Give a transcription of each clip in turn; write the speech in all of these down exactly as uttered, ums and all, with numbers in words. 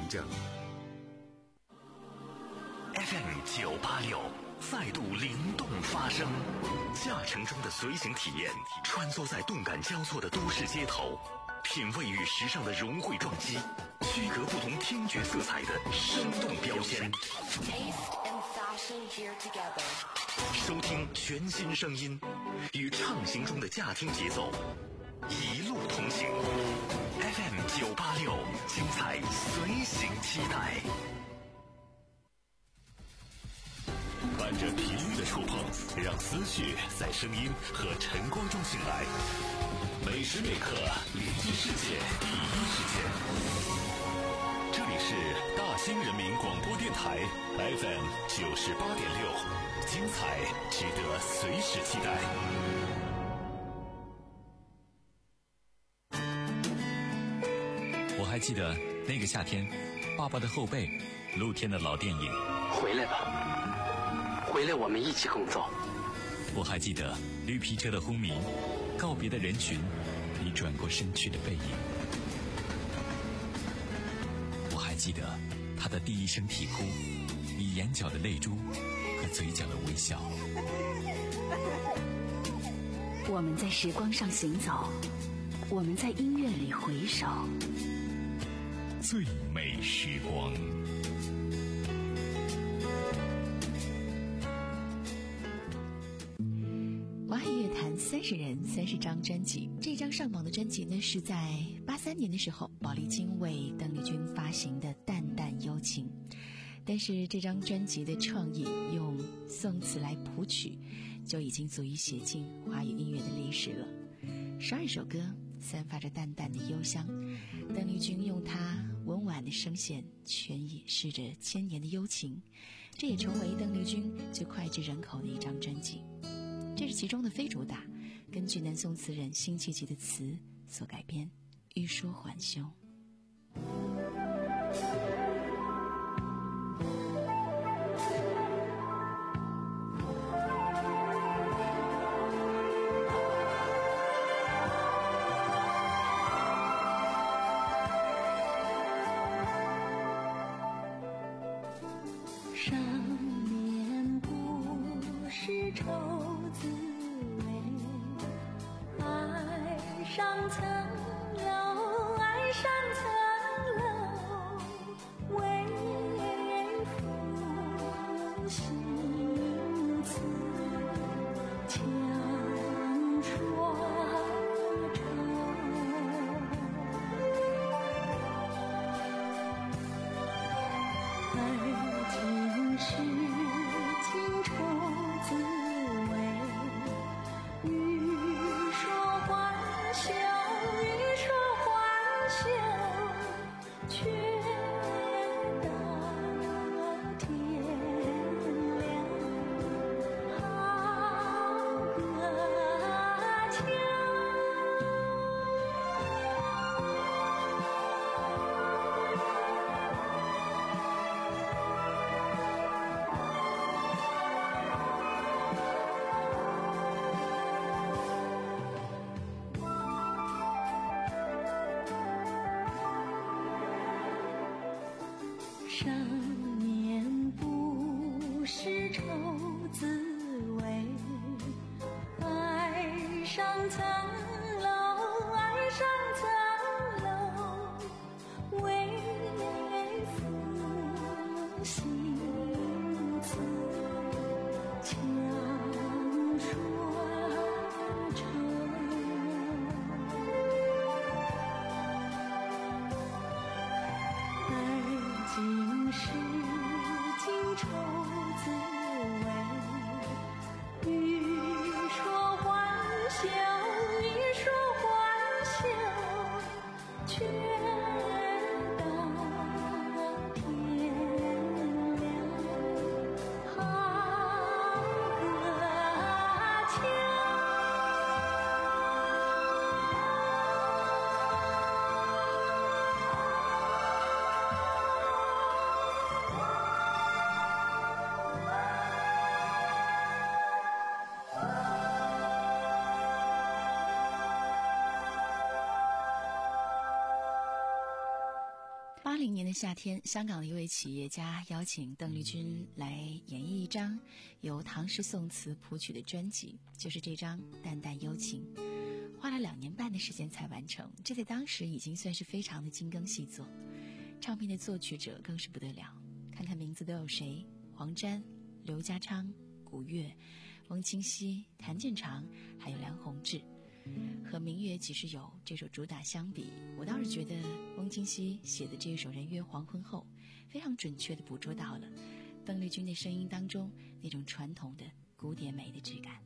证。 F M 九八六再度灵动发声，驾乘中的随行体验，穿梭在动感交错的都市街头，品味与时尚的融汇撞击，区隔不同听觉色彩的生动标签。收听全新声音，与畅行中的驾听节奏，一路同行。F M 九八六，精彩随行期待。伴着频率的触碰，让思绪在声音和晨光中醒来。每时每刻连接世界第一时间。这里是大兴人民广播电台 F M 九十八点六，精彩值得随时期待。 我还记得那个夏天，爸爸的后背，露天的老电影。 回来吧，回来，我们一起工作。 我还记得绿皮车的轰鸣，告别的人群，你转过身去的背影。我还记得他的第一声啼哭，你眼角的泪珠和嘴角的微笑。 我们在时光上行走，我们在音乐里回首。 最美时光。 华海乐坛三十人三十张专辑，这张上榜的专辑呢，是在八三年的时候，宝丽金为邓丽君发行的《淡淡幽情》。但是这张专辑的创意用宋词来谱曲，就已经足以写进华语音乐的历史了。十二首歌散发着淡淡的幽香，邓丽君用她温婉的声线全掩饰着千年的幽情，这也成为邓丽君最脍炙人口的一张专辑。这是其中的非主打，根据南宋词人辛弃疾的词所改编，欲说还休。 八零年的夏天，香港的一位企业家邀请邓丽君来演绎一张由唐诗宋词谱曲的专辑，就是这张《淡淡幽情》，花了两年半的时间才完成，这在当时已经算是非常的精耕细作。唱片的作曲者更是不得了，看看名字都有谁：黄沾、刘家昌、古月、翁清溪、谭健常，还有梁鸿志。和明月几时有这首主打相比，我倒是觉得翁清溪写的这首人约黄昏后非常准确地捕捉到了邓丽君的声音当中那种传统的古典美的质感。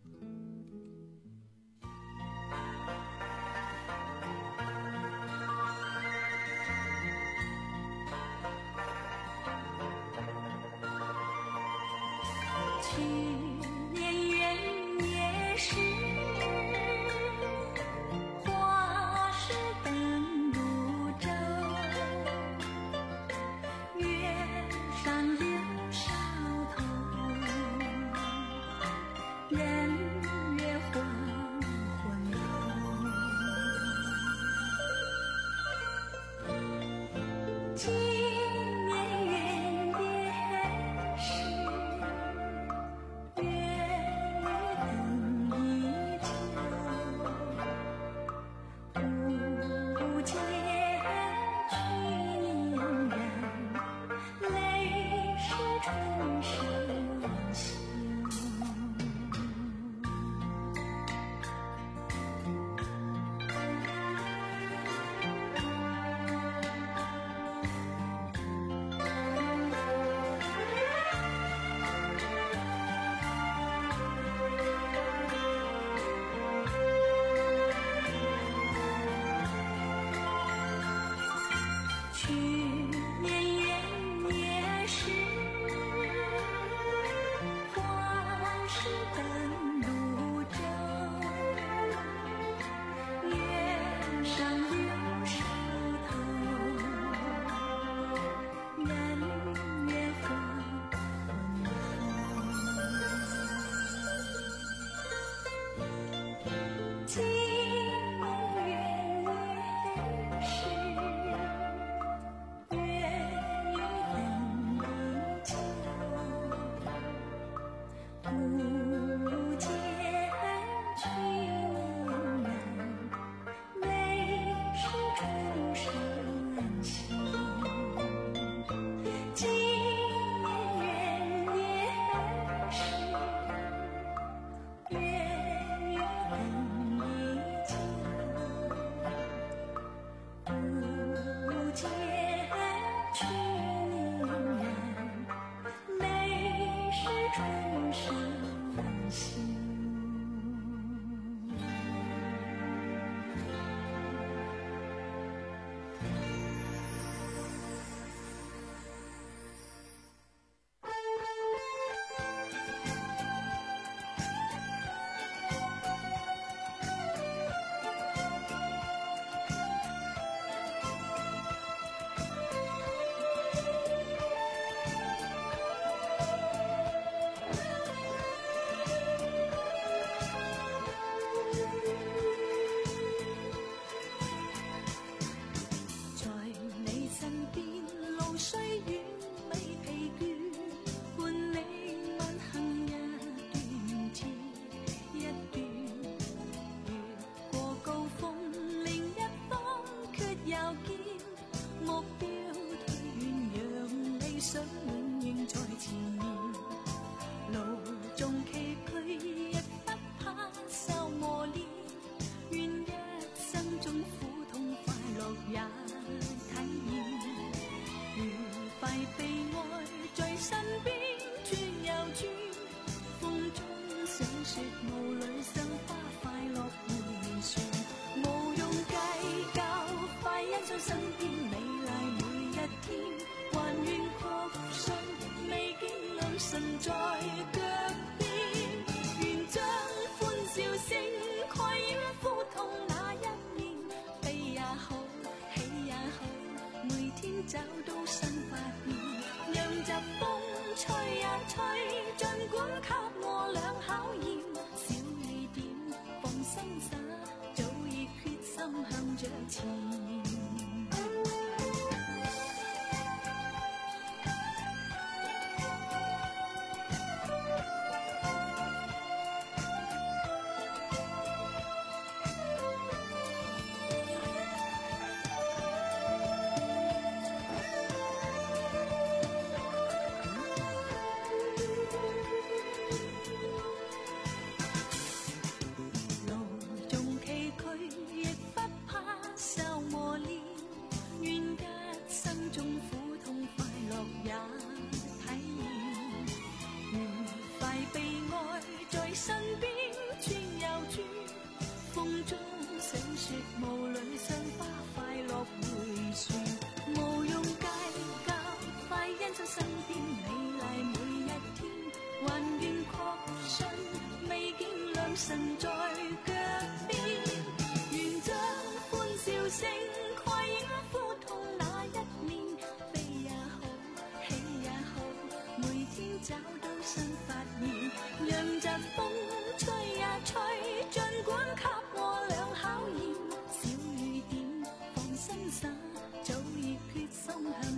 找到新發現，讓疾風吹呀吹，儘管給我倆考驗，小意點，放心灑，早已決心向着前。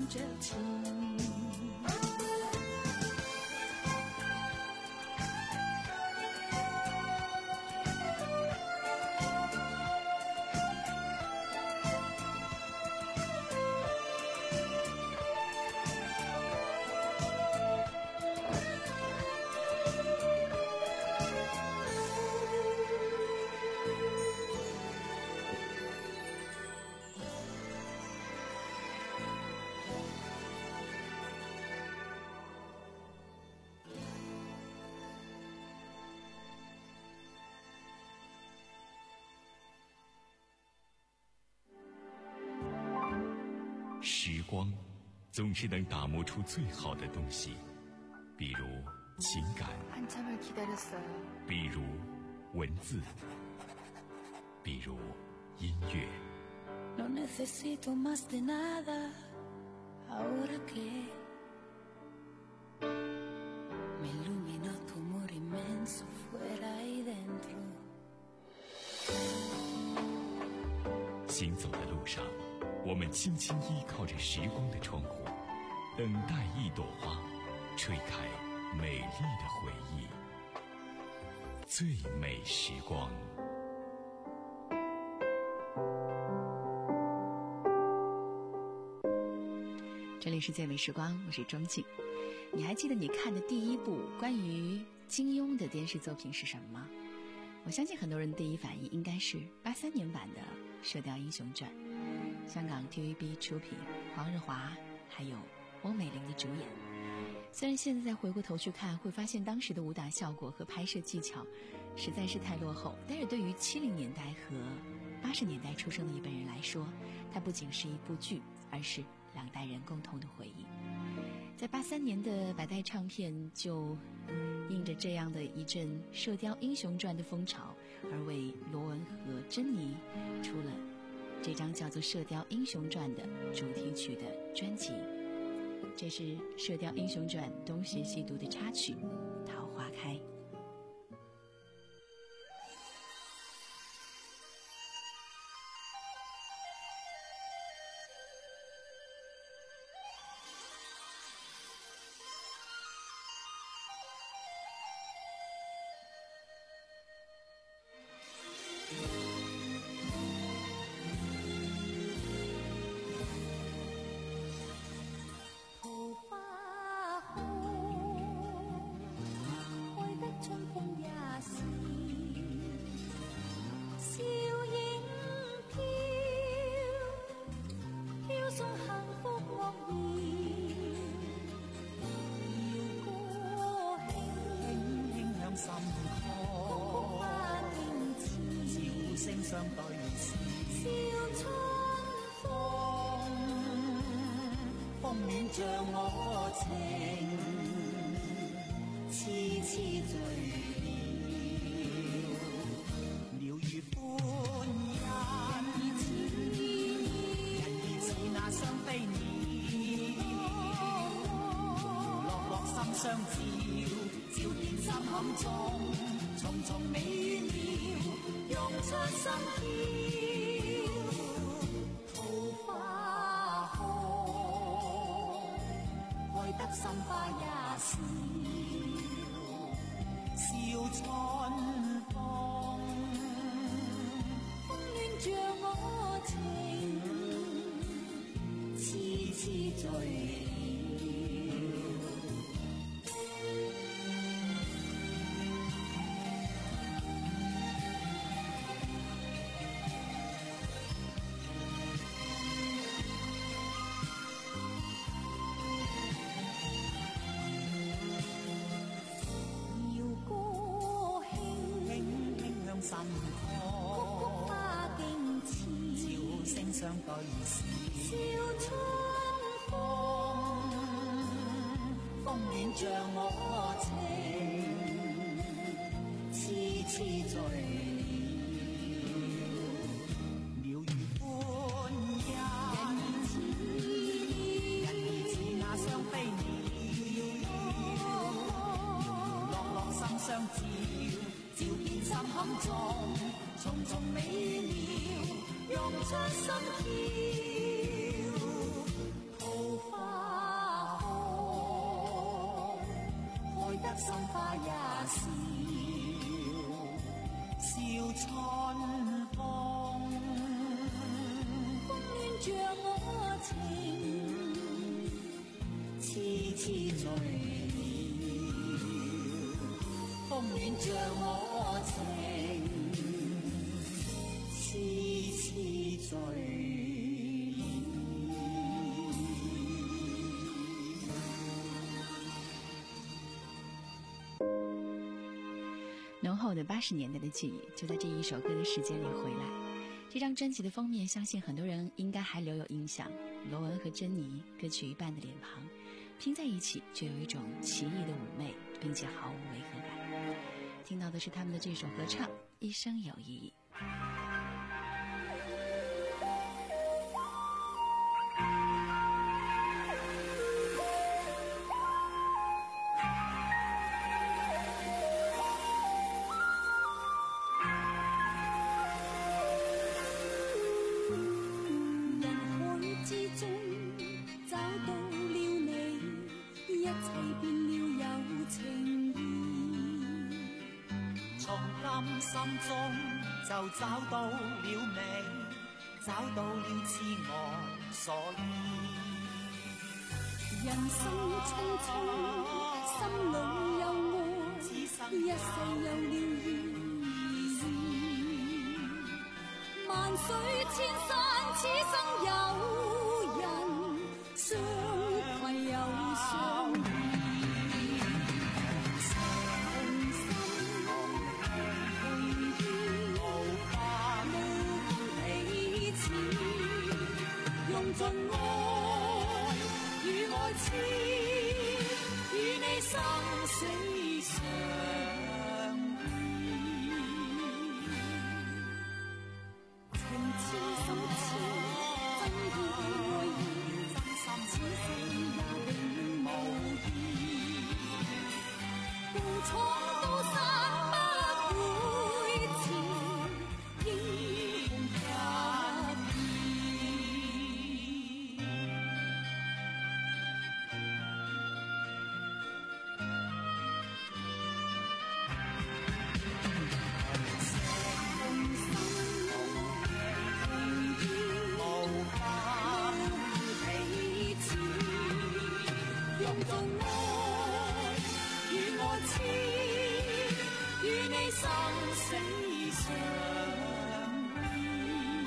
着情。 时光总是能打磨出最好的东西，比如情感， 한참을 기다렸어요. 比如文字，比如音乐。 No necesito más de nada ahora que me iluminó tu amor inmenso fuera y dentro。 行走的路上，我们轻轻依靠着时光的窗户，等待一朵花吹开美丽的回忆。最美时光。 这里是最美时光，我是钟静。你还记得你看的第一部关于金庸的电视作品是什么吗？我相信很多人的第一反应应该是八三年版的《射雕英雄传》，香港 T V B 出品，黄日华还有翁美玲的主演。虽然现在再回过头去看，会发现当时的武打效果和拍摄技巧实在是太落后，但是对于七零年代和八十年代出生的一辈人来说，它不仅是一部剧，而是两代人共同的回忆。在八三年的百代唱片就印着这样的一阵《射雕英雄传》的风潮，而为罗文和珍妮出了这张叫做《射雕英雄传》的主题曲的专辑。这是《射雕英雄传》东邪西毒的插曲《桃花开》。 用出心跳，桃花心花一笑，笑春风，风暖着我情，痴痴醉了，风暖着我情，痴痴醉了。 浓厚的八十年代的记忆就在这一首歌的时间里回来。这张专辑的封面相信很多人应该还留有印象，罗文和珍妮各取一半的脸庞拼在一起，却有一种奇异的妩媚，并且毫无违和感。听到的是他们的这首合唱《一生有意义》。 心中就找到了你，找到了痴愛所依。人生匆匆，心裏有愛，一世有了意義。萬水千山，此生有人相攜又相依。盡愛與愛痴，與你生死相依，情痴心痴，真意愛意，真心此生也永無異。共闖刀山不會遲，英雄一生死相依，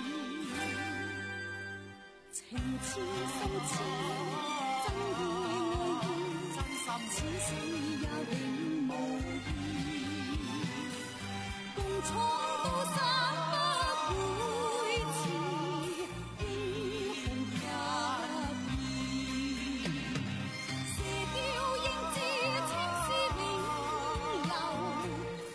情痴心痴，真意愛意，真心此生也永無異。共闖刀山不會遲，英雄一意。射雕英姿，青絲永留。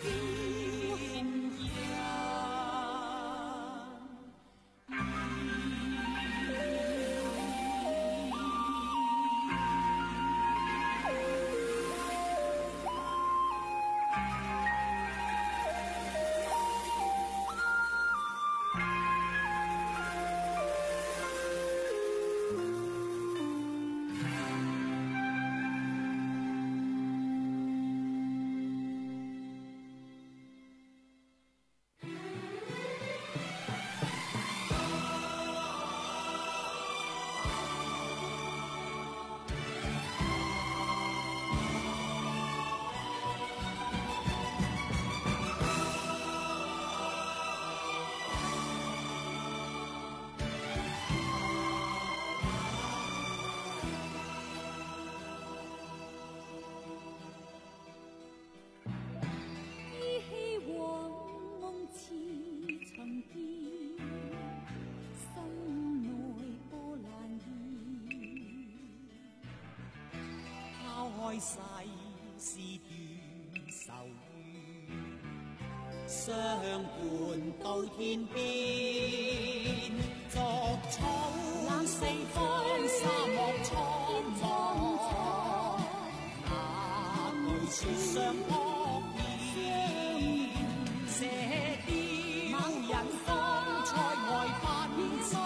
世事斷愁怨，相伴到天邊，逐草四方沙漠蒼茫，那句說相撲面，射雕人方塞外奔馳，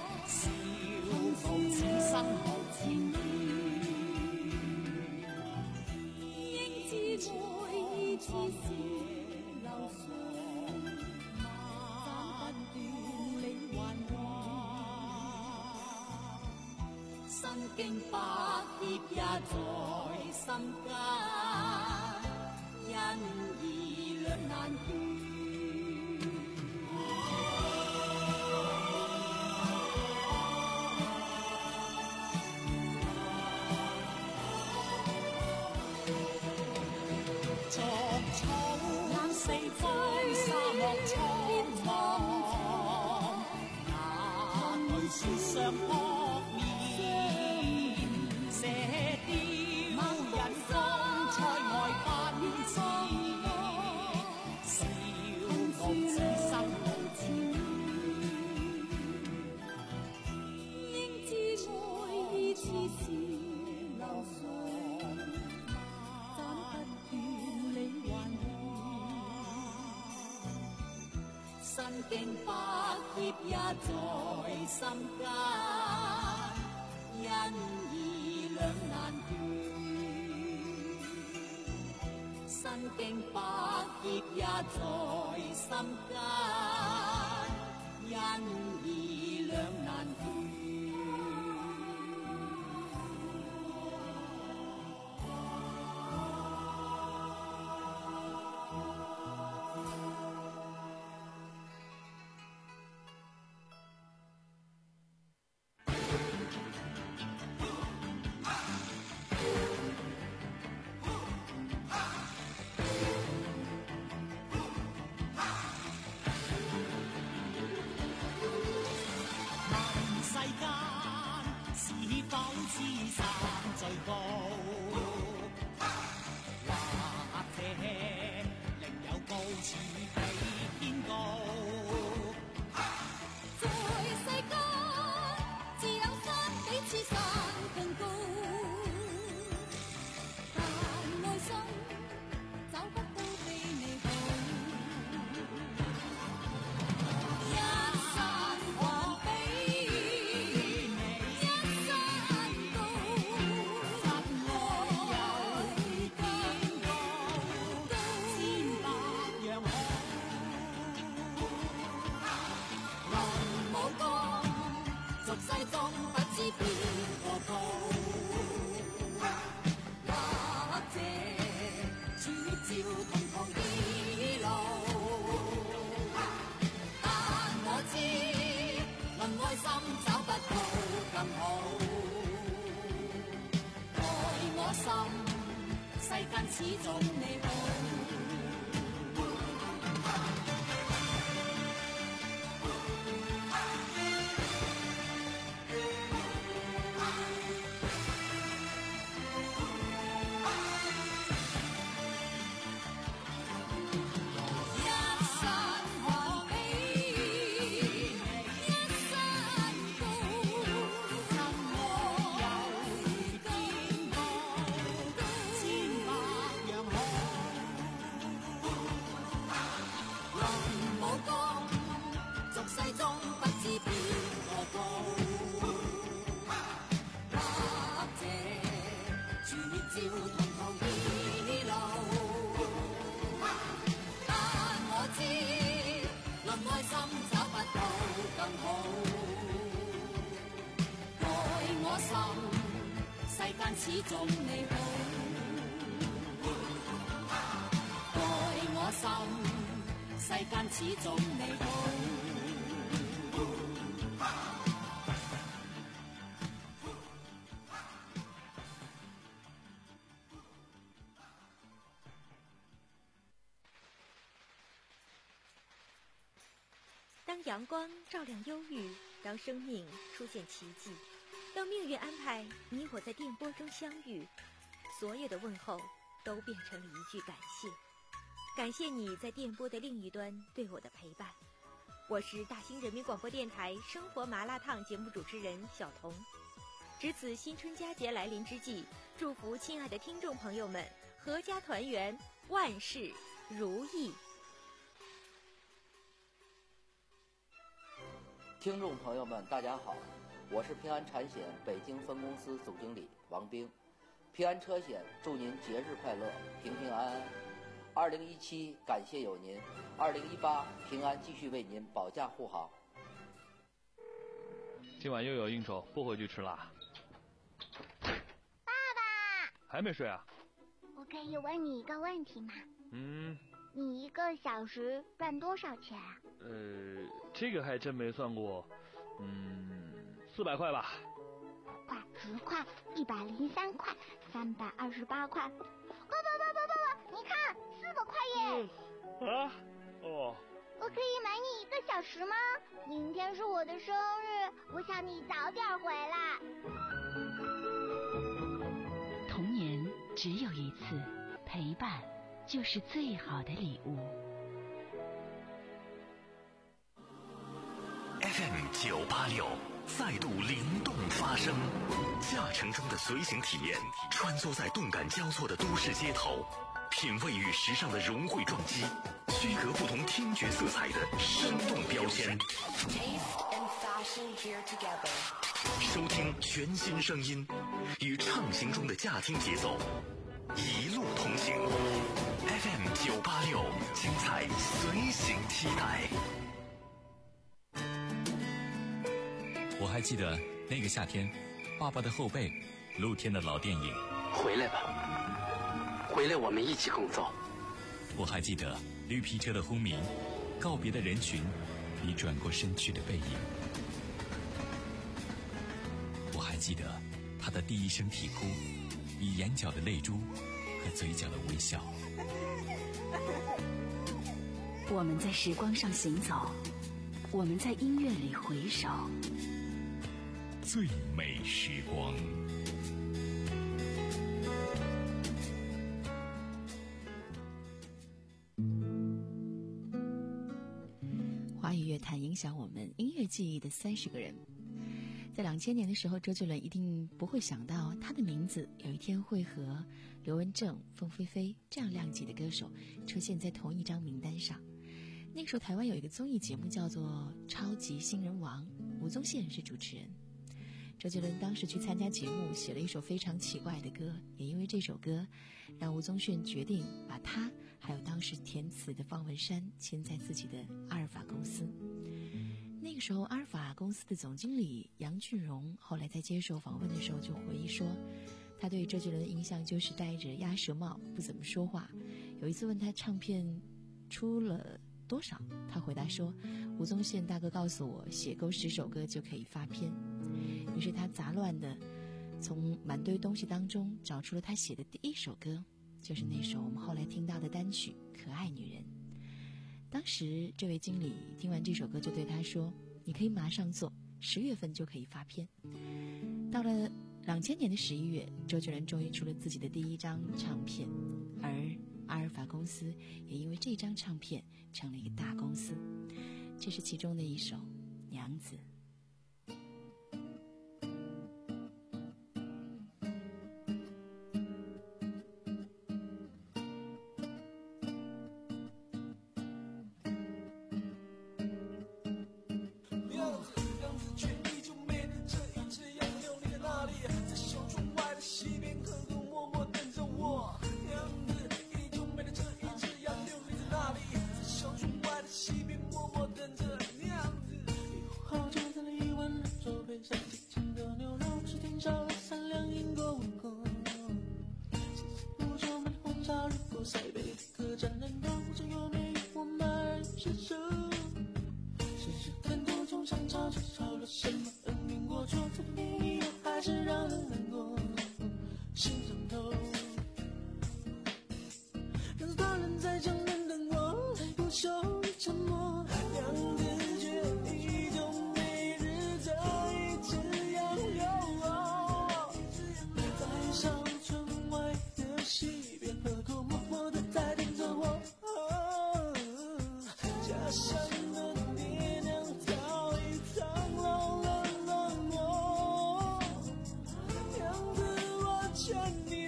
笑傲此生無前。 身經百劫也在心間，因義兩難斷。作草四方，沙漠蒼茫，那對雪上撲面，射雕人風塞外奔馳，笑傲此生無纏。應知愛意似是流水，斬不斷理還亂，身經百劫也在心間，因義兩難斷。身經百劫也在心間，因義兩難斷。始終你好。始終你好，愛我心，世間始終你好。 当阳光照亮忧郁，当生命出现奇迹，当命运安排你我在电波中相遇，所有的问候都变成了一句感谢。感谢你在电波的另一端对我的陪伴。我是大兴人民广播电台生活麻辣烫节目主持人小彤。值此新春佳节来临之际，祝福亲爱的听众朋友们阖家团圆，万事如意。 听众朋友们大家好，我是平安产险北京分公司总经理王兵。平安车险祝您节日快乐，平平安安。二零一七感谢有您，二零一八平安继续为您保驾护航。 今晚又有应酬，不回去吃了。 还没睡啊？ 我可以问你一个问题吗？ 嗯。 你一个小时赚多少钱啊？ 呃，这个还真没算过。嗯，四百块吧。 五块、十块、一百零三块、三百二十八块。不不不不不不，你看，四百块耶！ 嗯、啊？哦。 我可以买你一个小时吗？明天是我的生日，我想你早点回来。 童年只有一次，陪伴就是最好的礼物。 F M 九八六再度灵动发声，驾乘中的随行体验，穿梭在动感交错的都市街头，品味与时尚的融汇撞击，区隔不同听觉色彩的生动标签。收听全新声音，与畅行中的驾听节奏，一路同行。F M 九八六，精彩随行期待。 我还记得那个夏天，爸爸的后背，露天的老电影。 回来吧，回来我们一起共奏。 我还记得绿皮车的轰鸣，告别的人群，你转过身去的背影。我还记得他的第一声啼哭，你眼角的泪珠和嘴角的微笑。 我们在时光上行走，我们在音乐里回首。 最美时光。 华语乐坛影响我们音乐记忆的三十个人。在两千年的时候，周杰伦一定不会想到他的名字有一天会和刘文正、凤飞飞这样量级的歌手出现在同一张名单上。那个时候台湾有一个综艺节目叫做《超级新人王》，吴宗宪是主持人。周杰伦当时去参加节目，写了一首非常奇怪的歌，也因为这首歌让吴宗宪决定把他还有当时填词的方文山签在自己的阿尔法公司。那个时候阿尔法公司的总经理杨俊荣后来在接受访问的时候就回忆说，他对周杰伦的印象就是戴着鸭舌帽，不怎么说话。有一次问他唱片出了多少，他回答说，吴宗宪大哥告诉我，写够十首歌就可以发片。于是他杂乱的从满堆东西当中找出了他写的第一首歌，就是那首我们后来听到的单曲《可爱女人》。当时这位经理听完这首歌就对他说，你可以马上做，十月份就可以发片。到了两千年的十一月，周杰伦终于出了自己的第一张唱片，而阿尔法公司也因为这张唱片成了一个大公司。这是其中的一首《娘子》。 劝你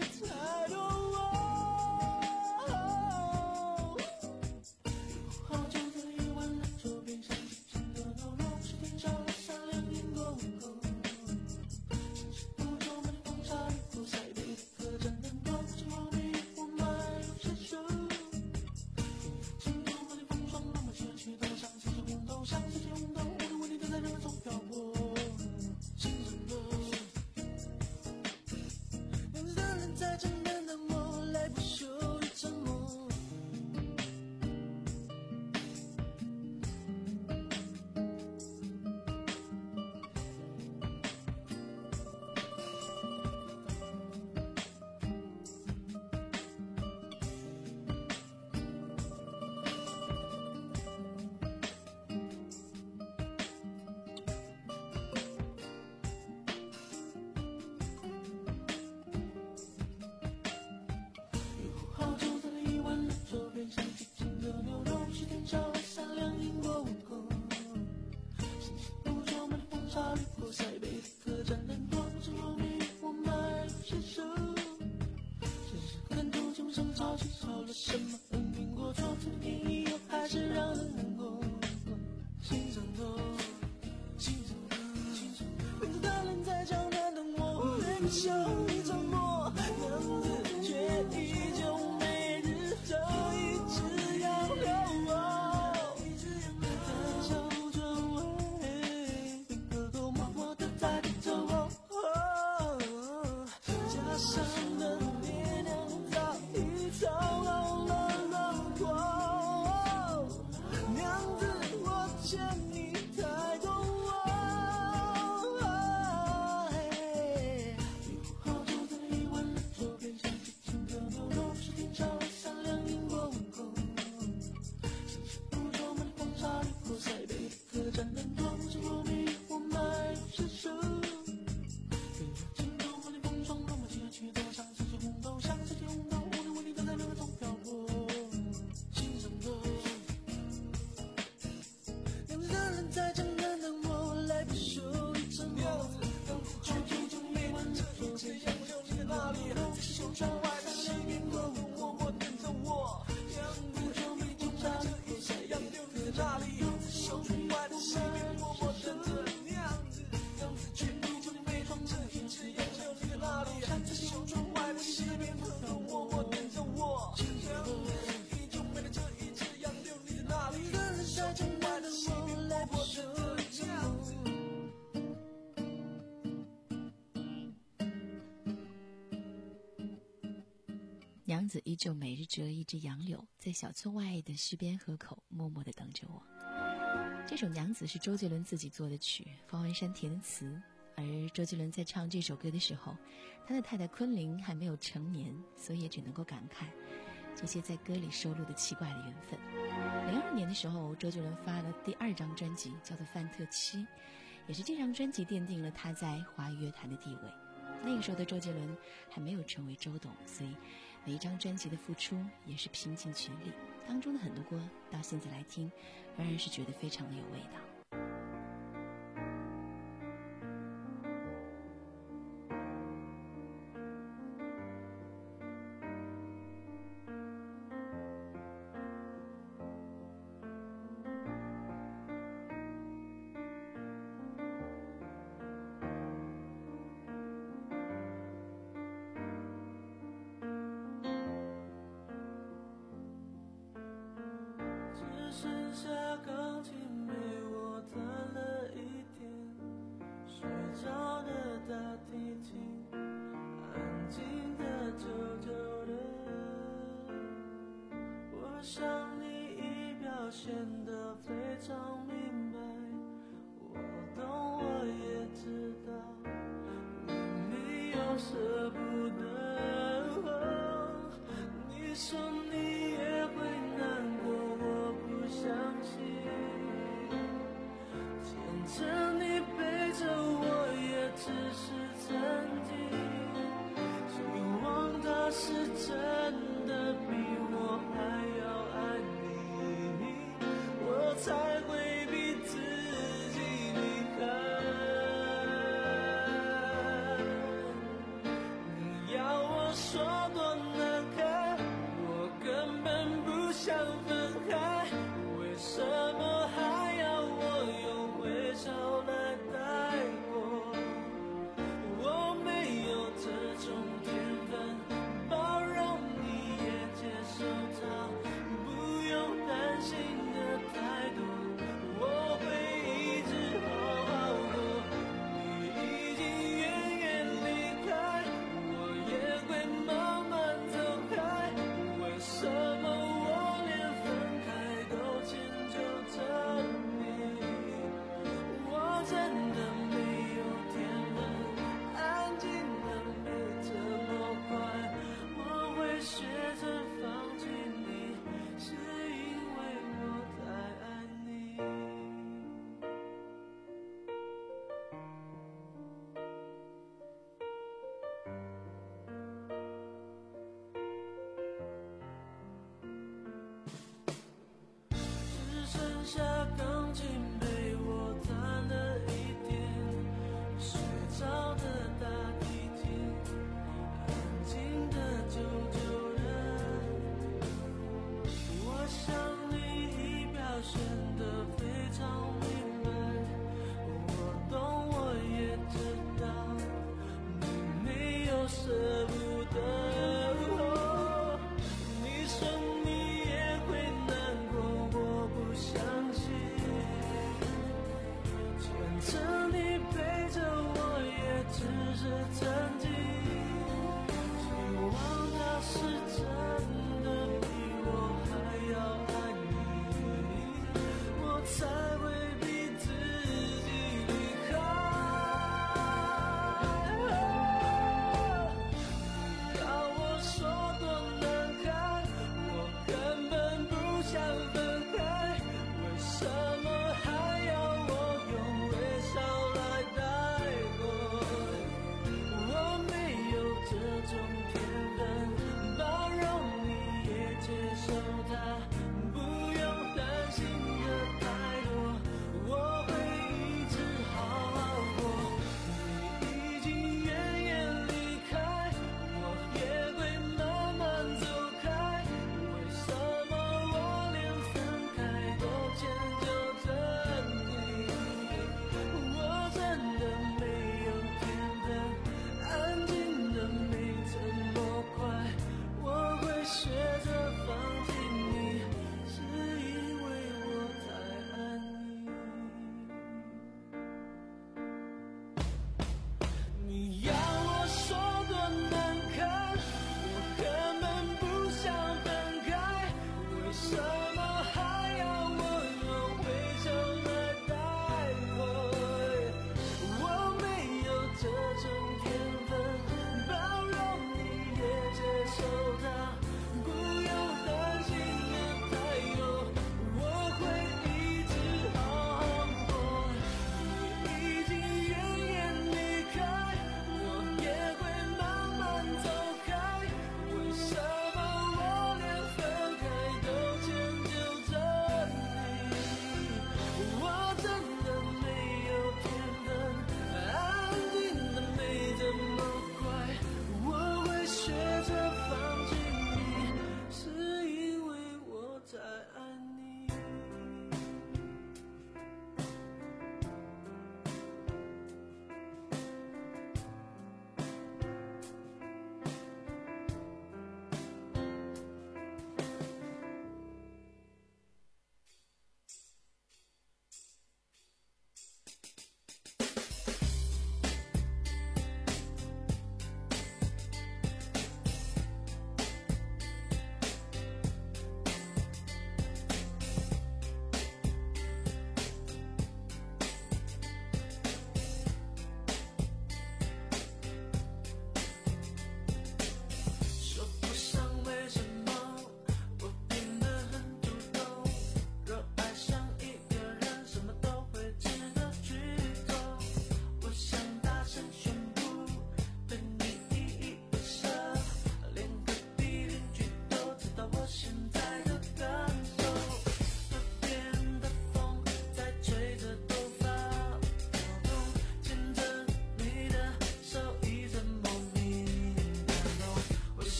娘子依旧每日折一枝杨柳，在小村外的溪边河口默默地等着我。这首《娘子》是周杰伦自己做的曲，方文山填的词。而周杰伦在唱这首歌的时候，他的太太昆凌还没有成年，所以也只能够感慨这些在歌里收录的奇怪的缘分。零二年的时候，周杰伦发了第二张专辑，叫做《范特七》，也是这张专辑奠定了他在华语乐坛的地位。那个时候的周杰伦还没有成为周董，所以每一张专辑的付出也是拼尽全力，当中的很多歌到现在来听仍然是觉得非常的有味道。 剩下钢琴陪我弹了一天，睡着的大提琴，安静的久久的。我想你已表现得非常明白，我懂我也知道，你没有舍不得。你说你也会难过，我不相信，牵着你背着我也只是曾经，希望他是真的比我还要爱你，我才会逼自己离开。你下钢琴陪我弹了一天，睡着的大提琴，安静的救救人。我想你已表现得非常明白，我懂我也知道，你没有舍不得。你说你也会难过，我不相信，牵着你陪着我也只是曾经，希望他是真的比我还要爱你，我才会逼自己离开。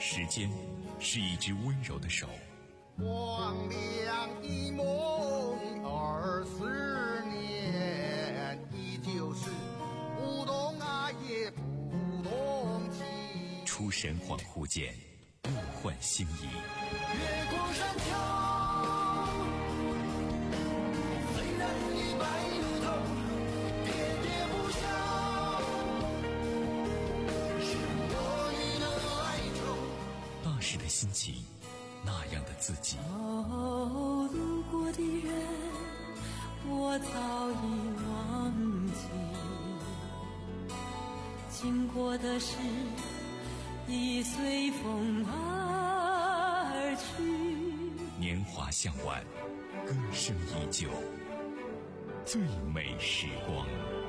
时间是一只温柔的手， 光亮的梦二十年，依旧是不懂爱也不懂情。 出神恍惚间，物换星移。 月光上飘，虽然已白如头，喋喋不休，是我你的哀愁。 那时的心情，那样的自己。 哦，路过的人，我早已忘记，经过的事已随风而去。 年华向晚，歌声依旧，最美时光。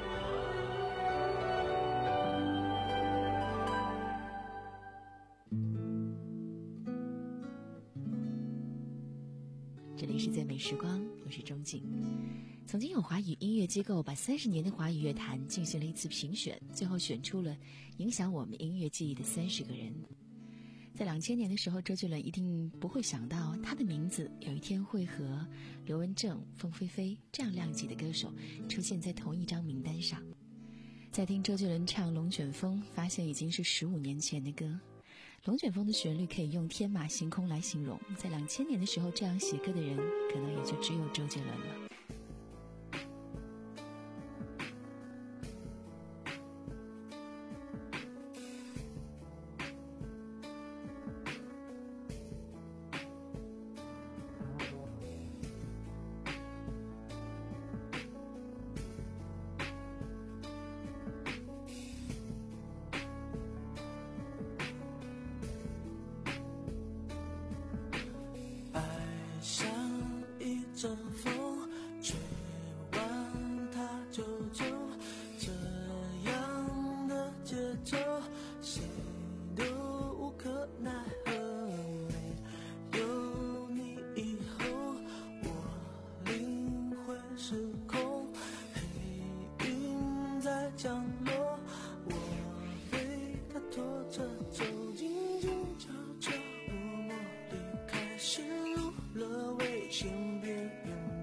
这里是最美时光，我是钟景。曾经有华语音乐机构把三十年的华语乐坛进行了一次评选，最后选出了影响我们音乐记忆的三十个人。在两千年的时候，周杰伦一定不会想到他的名字有一天会和刘文正、凤飞飞这样量级的歌手出现在同一张名单上。在听周杰伦唱《龙卷风》，发现已经是十五年前的歌。龙卷风的旋律可以用天马行空来形容，在两千年的时候，这样写歌的人可能也就只有周杰伦了。 阵风吹完它就走，这样的节奏谁都无可奈何。没有你以后，我灵魂失控，黑云在降落，我被它拖着走，静静悄悄默默离开，陷入了危险边缘。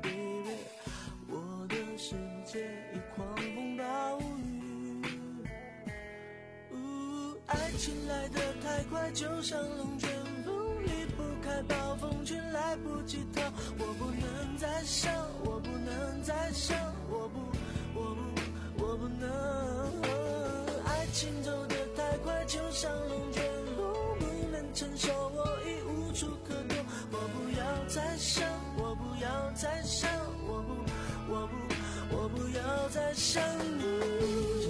爱情来得太快，就像龙卷风，离不开暴风圈，来不及逃。我不能再想，我不能再想，我不，我不，我不能。爱情走得太快，就像龙卷风，不能承受，我已无处可躲。我不要再想，我不要再想，我不，我不，我不要再想你。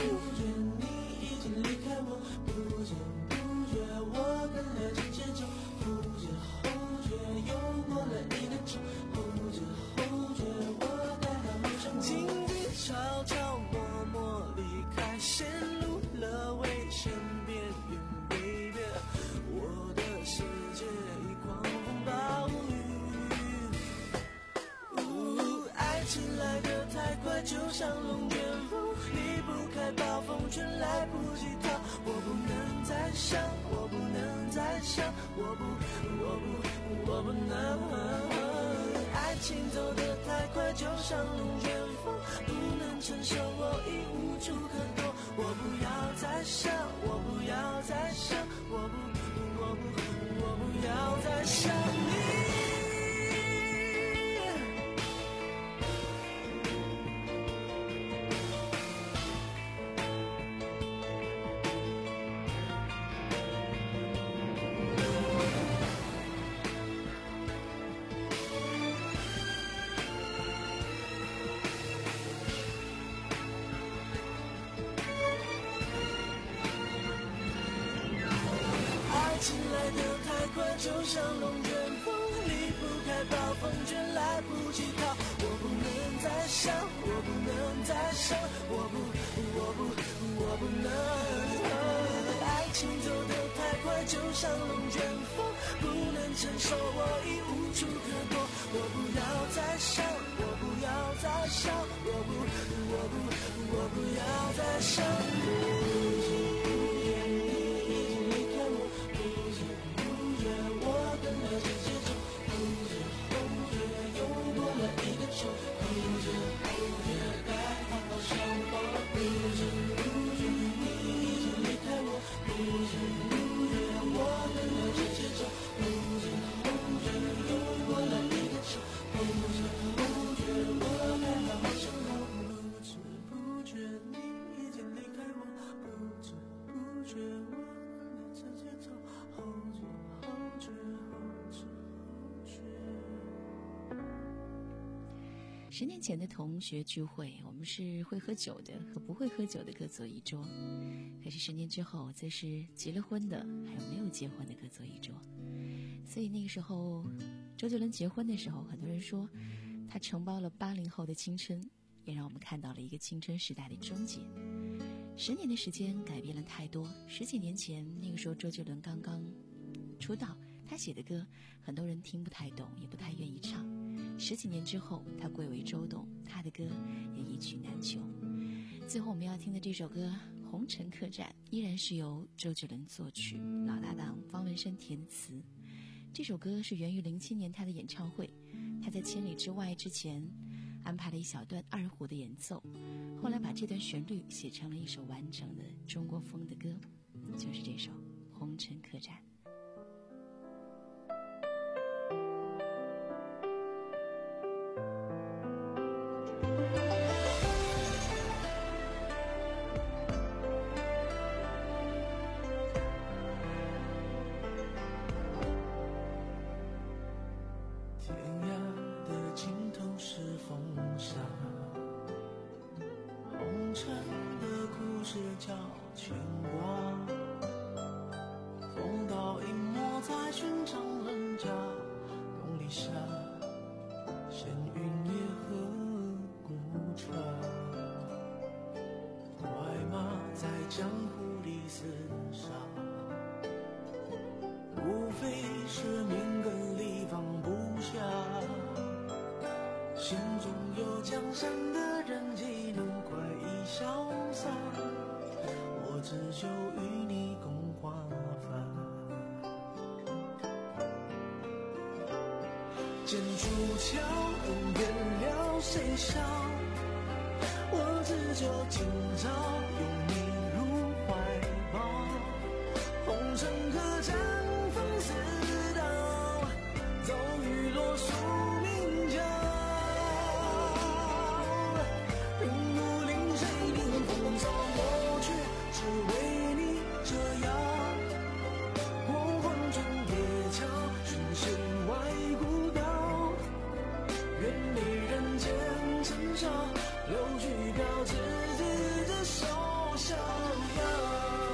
就像龙卷风，离不开暴风圈，来不及逃。我不能再想，我不能再想，我不，我不，我不能。爱情走得太快，就像龙卷风，不能承受，我已无处可躲。我不要再想，我不要再想，我不，我不，我不要再想你。就像龙卷风，离不开暴风圈，来不及逃。我不能再想，我不能再想，我不，我不，我不能。爱情走得太快，就像龙卷风，不能承受，我已无处可躲。我不要再想，我不要再想，我不，我不，我不要再想你。你已经离开我，不十年前的同学聚会，我们是会喝酒的和不会喝酒的各坐一桌，可是十年之后，则是结了婚的还有没有结婚的各坐一桌。所以那个时候周杰伦结婚的时候，很多人说他承包了八零后的青春，也让我们看到了一个青春时代的终结。十年的时间改变了太多。十几年前那个时候周杰伦刚刚出道，他写的歌很多人听不太懂，也不太愿意唱。十几年之后他归为周董，他的歌也一曲难求。最后我们要听的这首歌《红尘客栈》依然是由周杰伦作曲，老搭档方文山填词。这首歌是源于零七年他的演唱会，他在千里之外之前安排了一小段二胡的演奏，后来把这段旋律写成了一首完整的中国风的歌，就是这首《红尘客栈》。 江湖里厮杀，无非是命根里放不下，心中有江山的人岂能快意潇洒，我只求与你共华发。剑出鞘，恩怨了谁笑，我只求今朝有你红尘客栈风似刀，走雨落宿命桥，人如临水临风骚过去，只为你这样过黄泉夜桥，寻仙外古道，愿你人间尘嚣，留去标志自这手逍遥。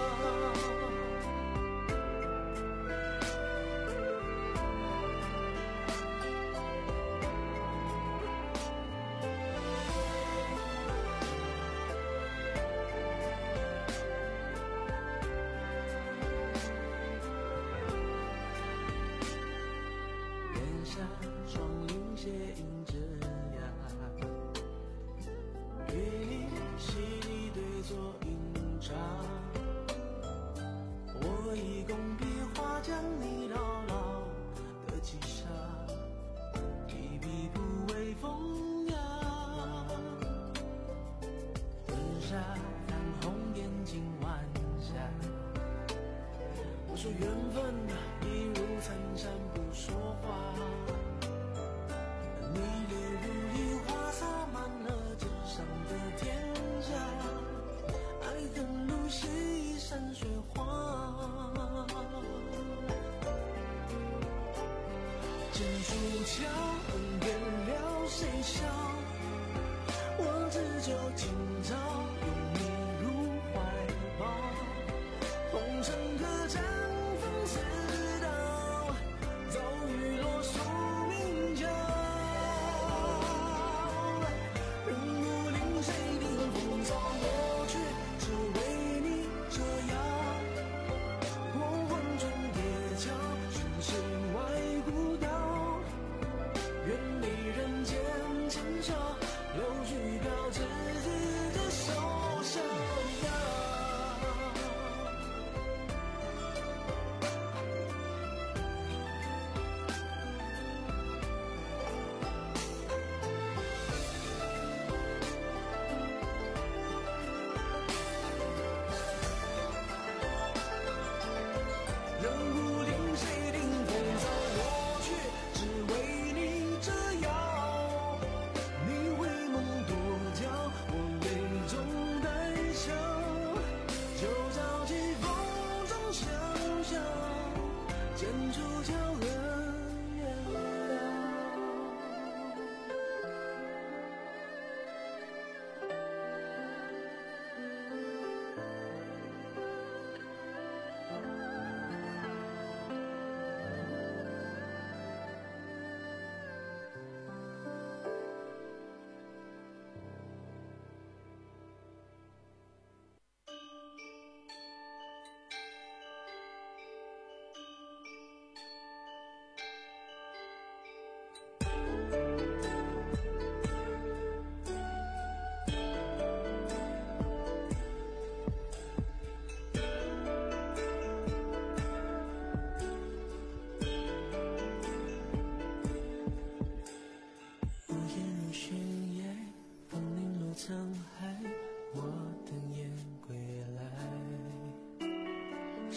说缘分一如参禅不说话，你泪如雨花洒满了纸上的天下，爱恨如洗一山水画，剑出鞘，恩怨了谁笑，我只求今朝有你入怀抱，红尘客栈似刀，走雨落宿命桥，人如临水临风骚过去，只为你这样过黄泉夜桥，寻仙外古道，愿你人间尘嚣，留去标志自这手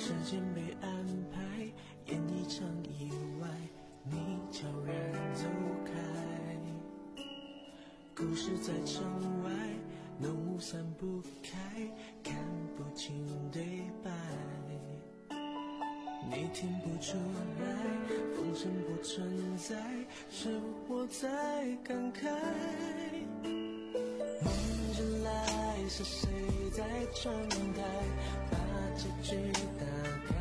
时间被安排，演一场意外，你悄然走开。故事在城外，浓雾散不开，看不清对白。你听不出来，风声不存在，是我在感慨。梦醒来，是谁在窗台把结局打开？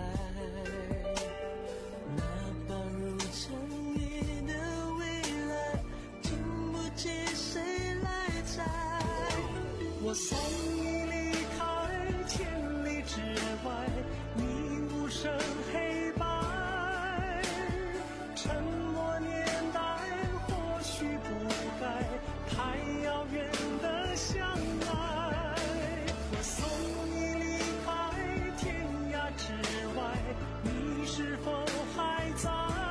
那把如尘埃的未来，经不起谁来摘。我送你离开千里之外，你无声黑白，沉默年代或许不该太遥远的相爱。我送你离开天涯之外，你是否还在？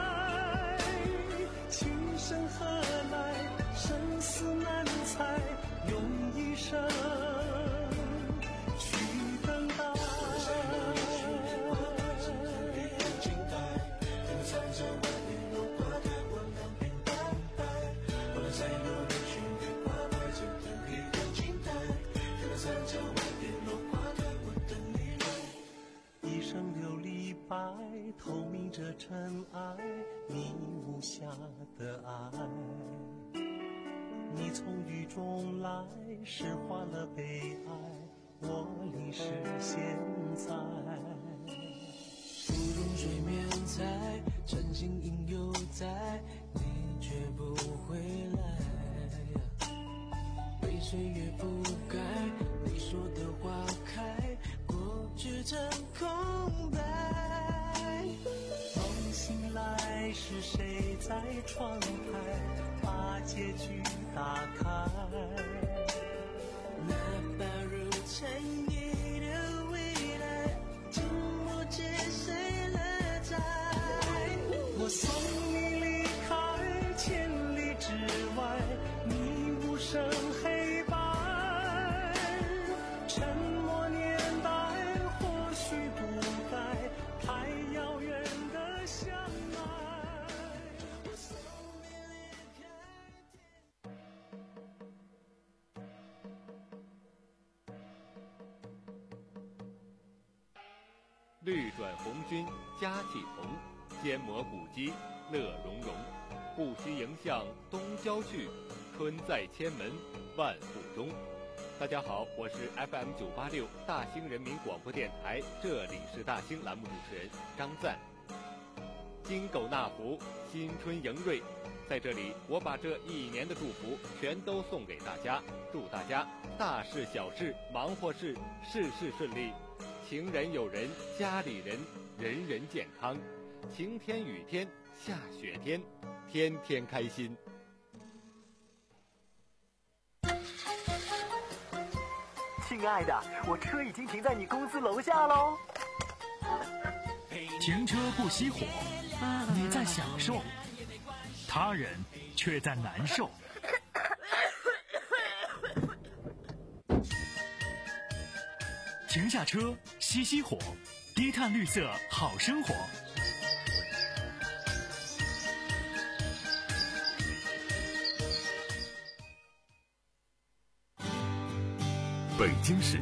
情深何来，生死难猜，用一生去等待。一生琉璃白，透明着尘埃，你无瑕的爱。你从雨中来，诗化了悲哀，我离世现在。不用水面采，真心应犹在，你却不回来。被岁月覆盖，你说的花开，过去成空白。梦醒来，是谁在窗台把结局打开？那把如尘埃的未来，经不起谁来摘。我送你离开千里之外，你无声黑白，沉默年代或许不该太遥远的相爱。我送你离开。 绿转红军佳气同，坚磨古肌乐融融。不须迎向东郊去，春在千门万户中。大家好，我是 F M 九八六大兴人民广播电台，这里是大兴栏目主持人张赞。金狗纳福，新春迎瑞，在这里我把这一年的祝福全都送给大家，祝大家大事小事忙活事事事顺利，情人友人家里人人人健康，晴天雨天下雪天，天天开心。 亲爱的，我车已经停在你公司楼下喽。 停车不熄火，你在享受，他人却在难受。停下车，熄熄火，低碳绿色好生活。 北京市